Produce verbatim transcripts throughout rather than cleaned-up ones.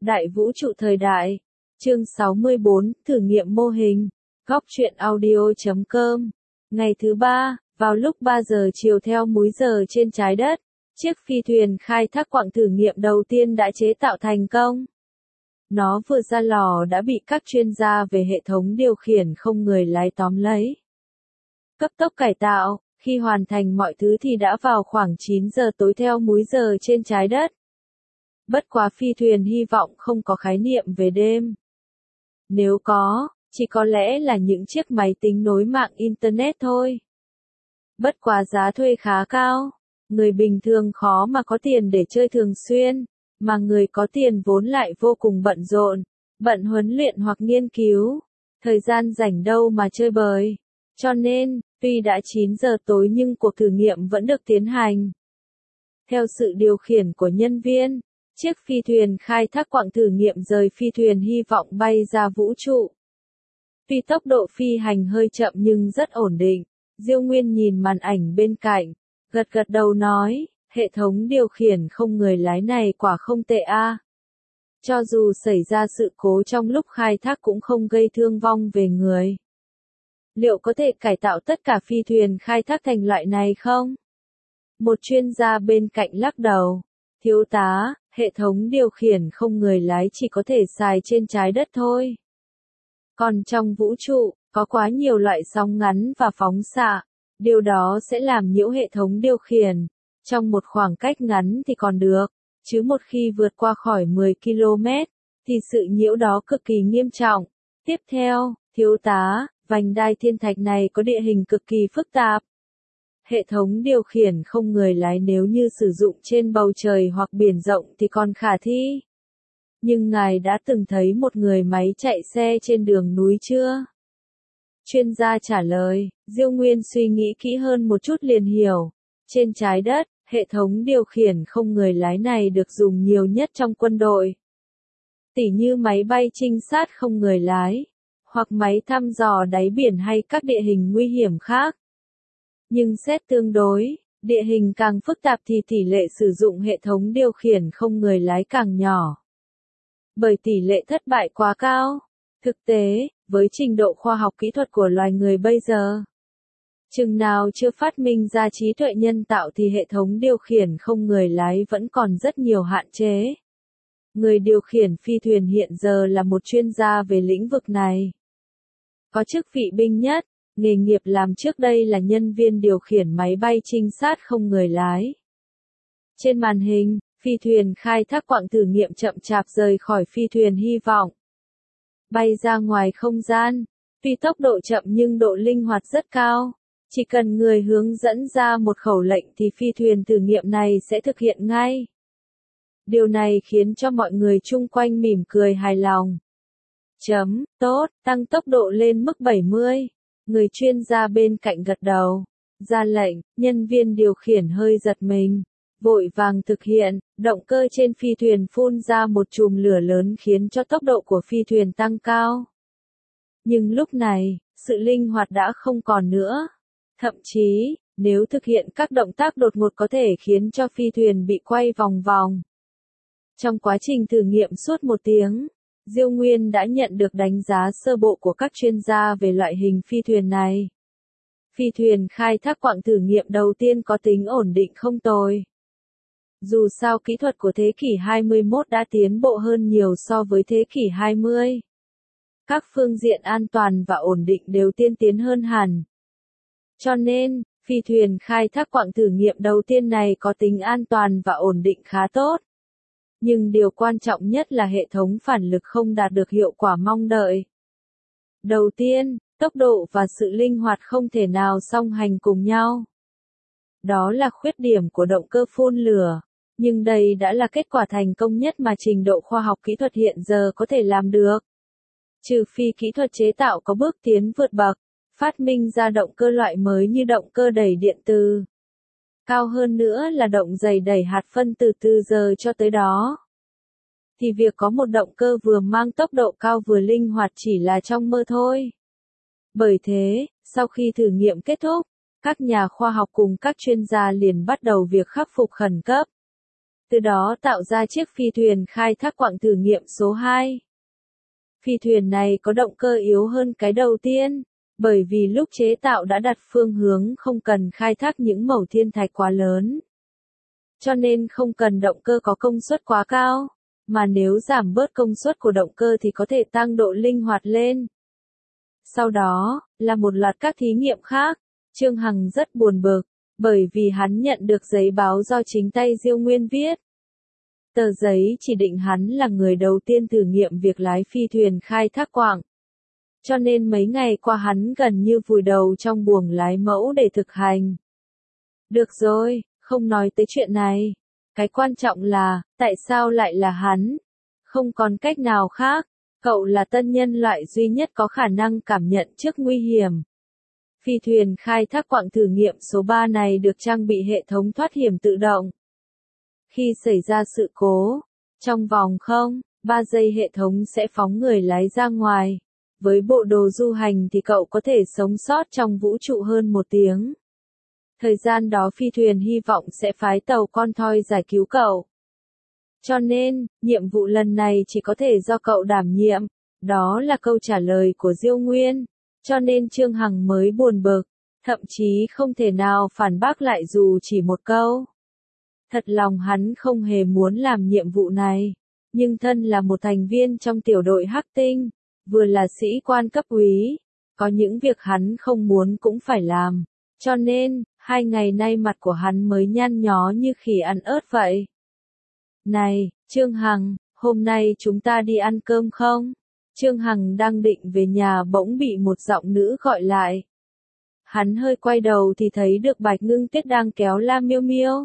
Đại vũ trụ thời đại. Chương sáu mươi bốn, thử nghiệm mô hình. Góc truyện audio chấm com. Ngày thứ ba, vào lúc ba giờ chiều theo múi giờ trên trái đất, chiếc phi thuyền khai thác quặng thử nghiệm đầu tiên đã chế tạo thành công. Nó vừa ra lò đã bị các chuyên gia về hệ thống điều khiển không người lái tóm lấy. Cấp tốc cải tạo, khi hoàn thành mọi thứ thì đã vào khoảng chín giờ tối theo múi giờ trên trái đất. Bất quá phi thuyền hy vọng không có khái niệm về đêm. Nếu có, chỉ có lẽ là những chiếc máy tính nối mạng Internet thôi. Bất quá giá thuê khá cao, người bình thường khó mà có tiền để chơi thường xuyên, mà người có tiền vốn lại vô cùng bận rộn, bận huấn luyện hoặc nghiên cứu, thời gian rảnh đâu mà chơi bời. Cho nên, tuy đã chín giờ tối nhưng cuộc thử nghiệm vẫn được tiến hành. Theo sự điều khiển của nhân viên, chiếc phi thuyền khai thác quặng thử nghiệm rời phi thuyền hy vọng bay ra vũ trụ. Tuy tốc độ phi hành hơi chậm nhưng rất ổn định, Diêu Nguyên nhìn màn ảnh bên cạnh, gật gật đầu nói, hệ thống điều khiển không người lái này quả không tệ a. Cho dù xảy ra sự cố trong lúc khai thác cũng không gây thương vong về người. Liệu có thể cải tạo tất cả phi thuyền khai thác thành loại này không? Một chuyên gia bên cạnh lắc đầu, thiếu tá, hệ thống điều khiển không người lái chỉ có thể xài trên trái đất thôi. Còn trong vũ trụ, có quá nhiều loại sóng ngắn và phóng xạ, điều đó sẽ làm nhiễu hệ thống điều khiển. Trong một khoảng cách ngắn thì còn được, chứ một khi vượt qua khỏi mười ki lô mét, thì sự nhiễu đó cực kỳ nghiêm trọng. Tiếp theo, thiếu tá, vành đai thiên thạch này có địa hình cực kỳ phức tạp. Hệ thống điều khiển không người lái nếu như sử dụng trên bầu trời hoặc biển rộng thì còn khả thi. Nhưng ngài đã từng thấy một người máy chạy xe trên đường núi chưa? Chuyên gia trả lời, Diêu Nguyên suy nghĩ kỹ hơn một chút liền hiểu. Trên trái đất, hệ thống điều khiển không người lái này được dùng nhiều nhất trong quân đội. Tỉ như máy bay trinh sát không người lái, hoặc máy thăm dò đáy biển hay các địa hình nguy hiểm khác. Nhưng xét tương đối, địa hình càng phức tạp thì tỷ lệ sử dụng hệ thống điều khiển không người lái càng nhỏ. Bởi tỷ lệ thất bại quá cao. Thực tế, với trình độ khoa học kỹ thuật của loài người bây giờ, chừng nào chưa phát minh ra trí tuệ nhân tạo thì hệ thống điều khiển không người lái vẫn còn rất nhiều hạn chế. Người điều khiển phi thuyền hiện giờ là một chuyên gia về lĩnh vực này. Có chức vị binh nhất, nghề nghiệp làm trước đây là nhân viên điều khiển máy bay trinh sát không người lái. Trên màn hình, phi thuyền khai thác quặng thử nghiệm chậm chạp rời khỏi phi thuyền hy vọng. Bay ra ngoài không gian, tuy tốc độ chậm nhưng độ linh hoạt rất cao. Chỉ cần người hướng dẫn ra một khẩu lệnh thì phi thuyền thử nghiệm này sẽ thực hiện ngay. Điều này khiến cho mọi người chung quanh mỉm cười hài lòng. Chấm, tốt, tăng tốc độ lên mức bảy mươi. Người chuyên gia bên cạnh gật đầu. Ra lệnh, nhân viên điều khiển hơi giật mình. Vội vàng thực hiện, động cơ trên phi thuyền phun ra một chùm lửa lớn khiến cho tốc độ của phi thuyền tăng cao. Nhưng lúc này, sự linh hoạt đã không còn nữa. Thậm chí, nếu thực hiện các động tác đột ngột có thể khiến cho phi thuyền bị quay vòng vòng. Trong quá trình thử nghiệm suốt một tiếng, Diêu Nguyên đã nhận được đánh giá sơ bộ của các chuyên gia về loại hình phi thuyền này. Phi thuyền khai thác quặng thử nghiệm đầu tiên có tính ổn định không tồi. Dù sao kỹ thuật của thế kỷ hai mươi mốt đã tiến bộ hơn nhiều so với thế kỷ hai mươi. Các phương diện an toàn và ổn định đều tiên tiến hơn hẳn. Cho nên, phi thuyền khai thác quặng thử nghiệm đầu tiên này có tính an toàn và ổn định khá tốt. Nhưng điều quan trọng nhất là hệ thống phản lực không đạt được hiệu quả mong đợi. Đầu tiên, tốc độ và sự linh hoạt không thể nào song hành cùng nhau. Đó là khuyết điểm của động cơ phun lửa. Nhưng đây đã là kết quả thành công nhất mà trình độ khoa học kỹ thuật hiện giờ có thể làm được. Trừ phi kỹ thuật chế tạo có bước tiến vượt bậc. Phát minh ra động cơ loại mới như động cơ đẩy điện từ. Cao hơn nữa là động giày đẩy hạt phân từ từ giờ cho tới đó. Thì việc có một động cơ vừa mang tốc độ cao vừa linh hoạt chỉ là trong mơ thôi. Bởi thế, sau khi thử nghiệm kết thúc, các nhà khoa học cùng các chuyên gia liền bắt đầu việc khắc phục khẩn cấp. từ đó tạo ra chiếc phi thuyền khai thác quặng thử nghiệm số hai. Phi thuyền này có động cơ yếu hơn cái đầu tiên, bởi vì lúc chế tạo đã đặt phương hướng không cần khai thác những mẩu thiên thạch quá lớn. Cho nên không cần động cơ có công suất quá cao, mà nếu giảm bớt công suất của động cơ thì có thể tăng độ linh hoạt lên. Sau đó, là một loạt các thí nghiệm khác, Trương Hằng rất buồn bực, bởi vì hắn nhận được giấy báo do chính tay Diêu Nguyên viết. Tờ giấy chỉ định hắn là người đầu tiên thử nghiệm việc lái phi thuyền khai thác quặng. Cho nên mấy ngày qua hắn gần như vùi đầu trong buồng lái mẫu để thực hành. Được rồi, không nói tới chuyện này. Cái quan trọng là, tại sao lại là hắn? Không còn cách nào khác, cậu là tân nhân loại duy nhất có khả năng cảm nhận trước nguy hiểm. Phi thuyền khai thác quặng thử nghiệm số ba này được trang bị hệ thống thoát hiểm tự động. Khi xảy ra sự cố, trong vòng không, ba giây hệ thống sẽ phóng người lái ra ngoài. Với bộ đồ du hành thì cậu có thể sống sót trong vũ trụ hơn một tiếng. Thời gian đó phi thuyền hy vọng sẽ phái tàu con thoi giải cứu cậu. Cho nên, nhiệm vụ lần này chỉ có thể do cậu đảm nhiệm. Đó là câu trả lời của Diêu Nguyên. Cho nên Trương Hằng mới buồn bực, thậm chí không thể nào phản bác lại dù chỉ một câu. Thật lòng hắn không hề muốn làm nhiệm vụ này, nhưng thân là một thành viên trong tiểu đội Hắc Tinh, vừa là sĩ quan cấp úy, có những việc hắn không muốn cũng phải làm, cho nên, hai ngày nay mặt của hắn mới nhăn nhó như khỉ ăn ớt vậy. Này, Trương Hằng, hôm nay chúng ta đi ăn cơm không? Trương Hằng đang định về nhà bỗng bị một giọng nữ gọi lại. Hắn hơi quay đầu thì thấy được Bạch Ngưng Tuyết đang kéo La Miêu Miêu.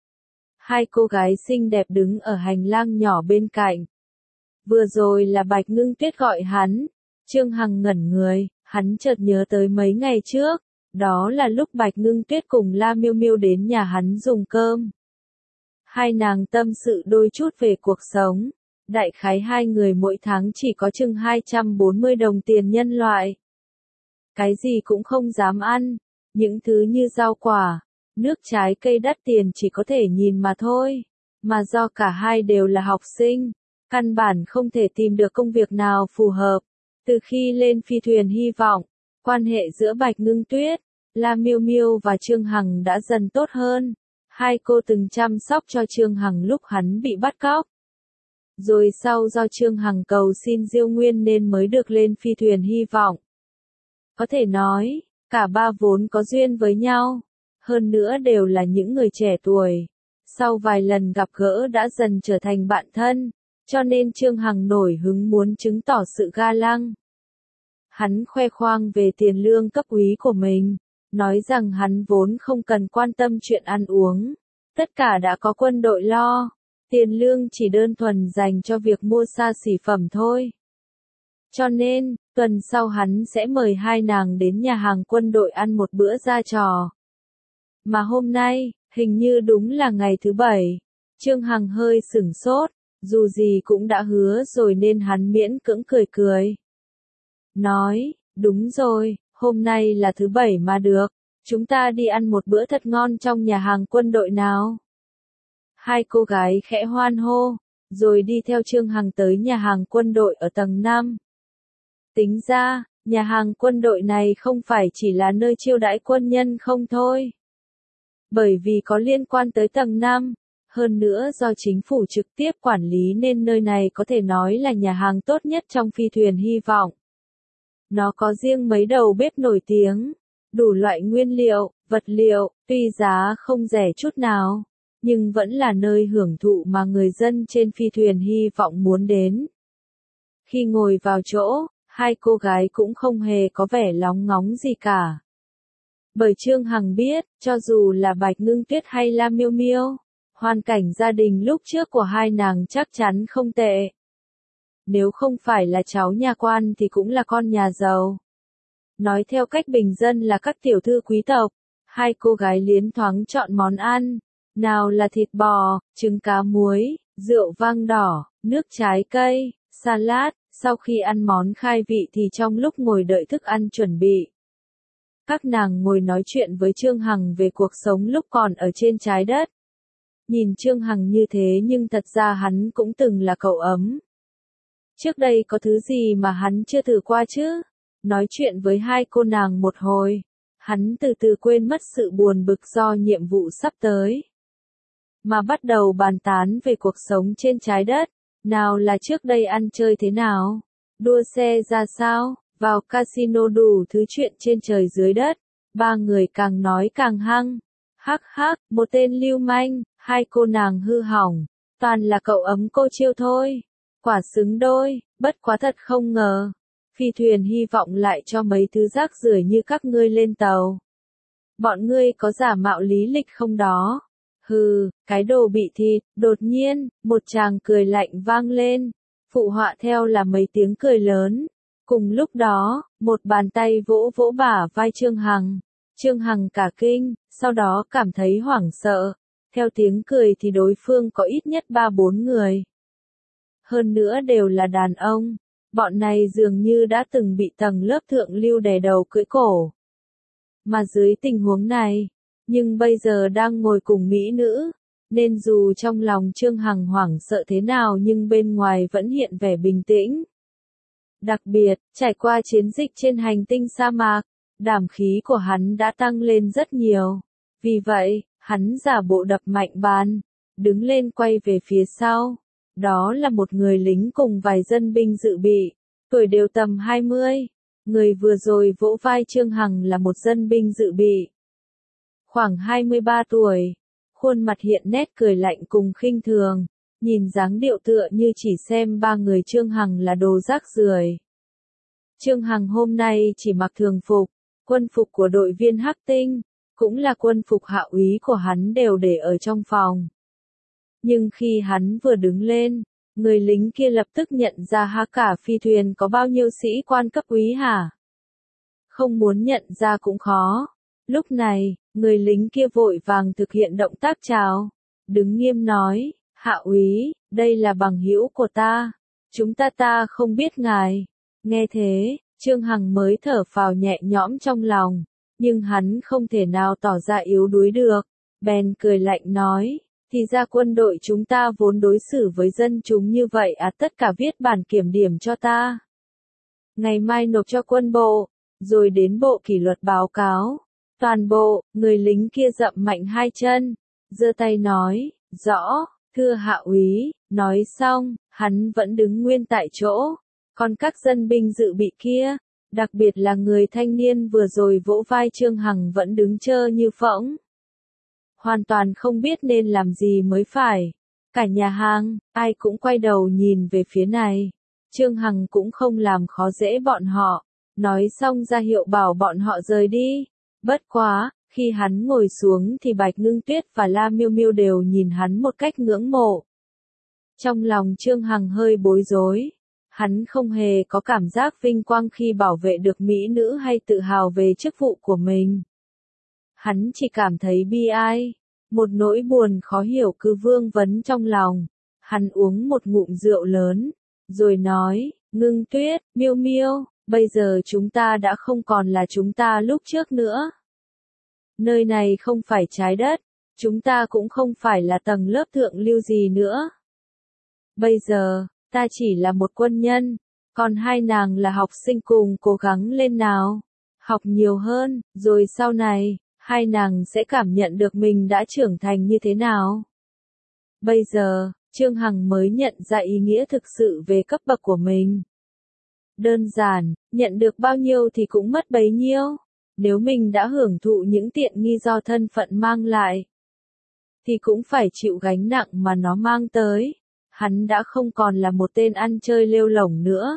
Hai cô gái xinh đẹp đứng ở hành lang nhỏ bên cạnh. Vừa rồi là Bạch Ngưng Tuyết gọi hắn. Trương Hằng ngẩn người, hắn chợt nhớ tới mấy ngày trước. Đó là lúc Bạch Ngưng Tuyết cùng La Miêu Miêu đến nhà hắn dùng cơm. Hai nàng tâm sự đôi chút về cuộc sống. Đại khái hai người mỗi tháng chỉ có chừng hai trăm bốn mươi đồng tiền nhân loại. Cái gì cũng không dám ăn. Những thứ như rau quả, nước trái cây đắt tiền chỉ có thể nhìn mà thôi. Mà do cả hai đều là học sinh, căn bản không thể tìm được công việc nào phù hợp. Từ khi lên phi thuyền hy vọng, quan hệ giữa Bạch Ngưng Tuyết, La Miêu Miêu và Trương Hằng đã dần tốt hơn. Hai cô từng chăm sóc cho Trương Hằng lúc hắn bị bắt cóc. Rồi sau do Trương Hằng cầu xin Diêu Nguyên nên mới được lên phi thuyền hy vọng. Có thể nói, cả ba vốn có duyên với nhau. Hơn nữa đều là những người trẻ tuổi. Sau vài lần gặp gỡ đã dần trở thành bạn thân. Cho nên Trương Hằng nổi hứng muốn chứng tỏ sự ga lăng. Hắn khoe khoang về tiền lương cấp úy của mình. Nói rằng hắn vốn không cần quan tâm chuyện ăn uống. Tất cả đã có quân đội lo. Tiền lương chỉ đơn thuần dành cho việc mua xa xỉ phẩm thôi. Cho nên, tuần sau hắn sẽ mời hai nàng đến nhà hàng quân đội ăn một bữa ra trò. Mà hôm nay, hình như đúng là ngày thứ bảy. Trương Hằng hơi sửng sốt, dù gì cũng đã hứa rồi nên hắn miễn cưỡng cười cười. Nói, đúng rồi, hôm nay là thứ bảy mà được, chúng ta đi ăn một bữa thật ngon trong nhà hàng quân đội nào. Hai cô gái khẽ hoan hô, rồi đi theo Trương Hằng tới nhà hàng quân đội ở tầng năm. Tính ra, nhà hàng quân đội này không phải chỉ là nơi chiêu đãi quân nhân không thôi. Bởi vì có liên quan tới tầng năm, hơn nữa do chính phủ trực tiếp quản lý nên nơi này có thể nói là nhà hàng tốt nhất trong phi thuyền hy vọng. Nó có riêng mấy đầu bếp nổi tiếng, đủ loại nguyên liệu, vật liệu, tuy giá không rẻ chút nào, nhưng vẫn là nơi hưởng thụ mà người dân trên phi thuyền hy vọng muốn đến. Khi ngồi vào chỗ, hai cô gái cũng không hề có vẻ lóng ngóng gì cả. Bởi Trương Hằng biết, cho dù là Bạch Ngưng Tuyết hay La Miêu Miêu, hoàn cảnh gia đình lúc trước của hai nàng chắc chắn không tệ. Nếu không phải là cháu nhà quan thì cũng là con nhà giàu. Nói theo cách bình dân là các tiểu thư quý tộc, hai cô gái liến thoáng chọn món ăn, nào là thịt bò, trứng cá muối, rượu vang đỏ, nước trái cây, salad, sau khi ăn món khai vị thì trong lúc ngồi đợi thức ăn chuẩn bị. Các nàng ngồi nói chuyện với Trương Hằng về cuộc sống lúc còn ở trên trái đất. nhìn Trương Hằng như thế nhưng thật ra hắn cũng từng là cậu ấm. Trước đây có thứ gì mà hắn chưa thử qua chứ? Nói chuyện với hai cô nàng một hồi, hắn từ từ quên mất sự buồn bực do nhiệm vụ sắp tới. Mà bắt đầu bàn tán về cuộc sống trên trái đất, nào là trước đây ăn chơi thế nào, đua xe ra sao, vào casino đủ thứ chuyện trên trời dưới đất. Ba người càng nói càng hăng. Hắc hắc, một tên lưu manh, hai cô nàng hư hỏng, toàn là cậu ấm cô chiêu thôi. Quả xứng đôi, bất quá thật không ngờ. Phi thuyền hy vọng lại cho mấy thứ rác rưởi như các ngươi lên tàu. Bọn ngươi có giả mạo lý lịch không đó? Hừ, cái đồ bị thịt. Đột nhiên, một tràng cười lạnh vang lên, phụ họa theo là mấy tiếng cười lớn. Cùng lúc đó, một bàn tay vỗ vỗ bả vai Trương Hằng. Trương Hằng cả kinh, sau đó cảm thấy hoảng sợ. Theo tiếng cười thì đối phương có ít nhất ba bốn người. Hơn nữa đều là đàn ông. Bọn này dường như đã từng bị tầng lớp thượng lưu đè đầu cưỡi cổ. Mà dưới tình huống này, nhưng bây giờ đang ngồi cùng mỹ nữ, nên dù trong lòng Trương Hằng hoảng sợ thế nào nhưng bên ngoài vẫn hiện vẻ bình tĩnh. Đặc biệt, trải qua chiến dịch trên hành tinh sa mạc, đảm khí của hắn đã tăng lên rất nhiều. Vì vậy, hắn giả bộ đập mạnh bàn, đứng lên quay về phía sau. Đó là một người lính cùng vài dân binh dự bị, tuổi đều tầm hai mươi. Người vừa rồi vỗ vai Trương Hằng là một dân binh dự bị. Khoảng hai mươi ba tuổi, khuôn mặt hiện nét cười lạnh cùng khinh thường, nhìn dáng điệu tựa như chỉ xem ba người Trương Hằng là đồ rác rưởi. Trương Hằng hôm nay chỉ mặc thường phục, quân phục của đội viên Hắc Tinh, cũng là quân phục hạ úy của hắn đều để ở trong phòng. Nhưng khi hắn vừa đứng lên, người lính kia lập tức nhận ra ha cả phi thuyền có bao nhiêu sĩ quan cấp úy hả? Không muốn nhận ra cũng khó. Lúc này, người lính kia vội vàng thực hiện động tác chào, đứng nghiêm nói, hạ úy, đây là bằng hữu của ta, chúng ta ta không biết ngài. Nghe thế, Trương Hằng mới thở phào nhẹ nhõm trong lòng, nhưng hắn không thể nào tỏ ra yếu đuối được, bèn cười lạnh nói, thì ra quân đội chúng ta vốn đối xử với dân chúng như vậy à, tất cả viết bản kiểm điểm cho ta. Ngày mai nộp cho quân bộ, rồi đến bộ kỷ luật báo cáo. Toàn bộ, người lính kia dậm mạnh hai chân, giơ tay nói, rõ, thưa hạ úy. Nói xong, hắn vẫn đứng nguyên tại chỗ, còn các dân binh dự bị kia, đặc biệt là người thanh niên vừa rồi vỗ vai Trương Hằng vẫn đứng trơ như phỗng. Hoàn toàn không biết nên làm gì mới phải. Cả nhà hàng, ai cũng quay đầu nhìn về phía này. Trương Hằng cũng không làm khó dễ bọn họ, nói xong ra hiệu bảo bọn họ rời đi. Bất quá, khi hắn ngồi xuống thì Bạch Ngưng Tuyết và La Miêu Miêu đều nhìn hắn một cách ngưỡng mộ. Trong lòng Trương Hằng hơi bối rối, hắn không hề có cảm giác vinh quang khi bảo vệ được mỹ nữ hay tự hào về chức vụ của mình. Hắn chỉ cảm thấy bi ai, một nỗi buồn khó hiểu cứ vương vấn trong lòng. Hắn uống một ngụm rượu lớn, rồi nói, Ngưng Tuyết, Miêu Miêu, bây giờ chúng ta đã không còn là chúng ta lúc trước nữa. Nơi này không phải trái đất, chúng ta cũng không phải là tầng lớp thượng lưu gì nữa. Bây giờ, ta chỉ là một quân nhân, còn hai nàng là học sinh, cùng cố gắng lên nào. Học nhiều hơn, rồi sau này, hai nàng sẽ cảm nhận được mình đã trưởng thành như thế nào. Bây giờ, Trương Hằng mới nhận ra ý nghĩa thực sự về cấp bậc của mình. Đơn giản, nhận được bao nhiêu thì cũng mất bấy nhiêu. Nếu mình đã hưởng thụ những tiện nghi do thân phận mang lại, thì cũng phải chịu gánh nặng mà nó mang tới. Hắn đã không còn là một tên ăn chơi lêu lổng nữa,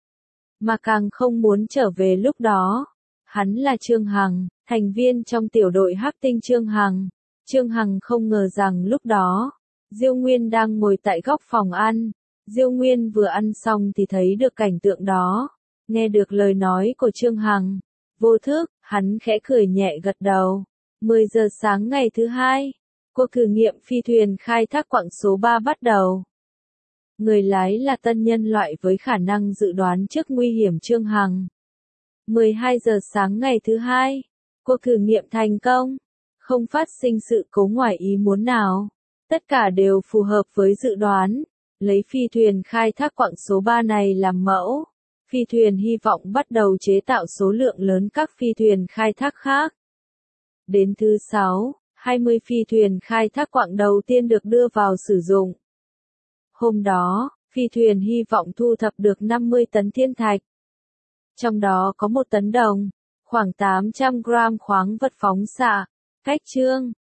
mà càng không muốn trở về lúc đó. Hắn là Trương Hằng, thành viên trong tiểu đội Hắc Tinh Trương Hằng. Trương Hằng không ngờ rằng lúc đó, Diêu Nguyên đang ngồi tại góc phòng ăn. Diêu Nguyên vừa ăn xong thì thấy được cảnh tượng đó. Nghe được lời nói của Trương Hằng, vô thức, hắn khẽ cười nhẹ gật đầu. mười giờ sáng ngày thứ hai, cuộc thử nghiệm phi thuyền khai thác quặng số ba bắt đầu. Người lái là tân nhân loại với khả năng dự đoán trước nguy hiểm Trương Hằng. mười hai giờ sáng ngày thứ hai, cuộc thử nghiệm thành công, không phát sinh sự cố ngoài ý muốn nào. Tất cả đều phù hợp với dự đoán, lấy phi thuyền khai thác quặng số ba này làm mẫu. Phi thuyền hy vọng bắt đầu chế tạo số lượng lớn các phi thuyền khai thác khác. Đến thứ sáu, hai mươi phi thuyền khai thác quặng đầu tiên được đưa vào sử dụng. Hôm đó, phi thuyền hy vọng thu thập được năm mươi tấn thiên thạch. Trong đó có một tấn đồng, khoảng tám trăm gram khoáng vật phóng xạ. Cách chương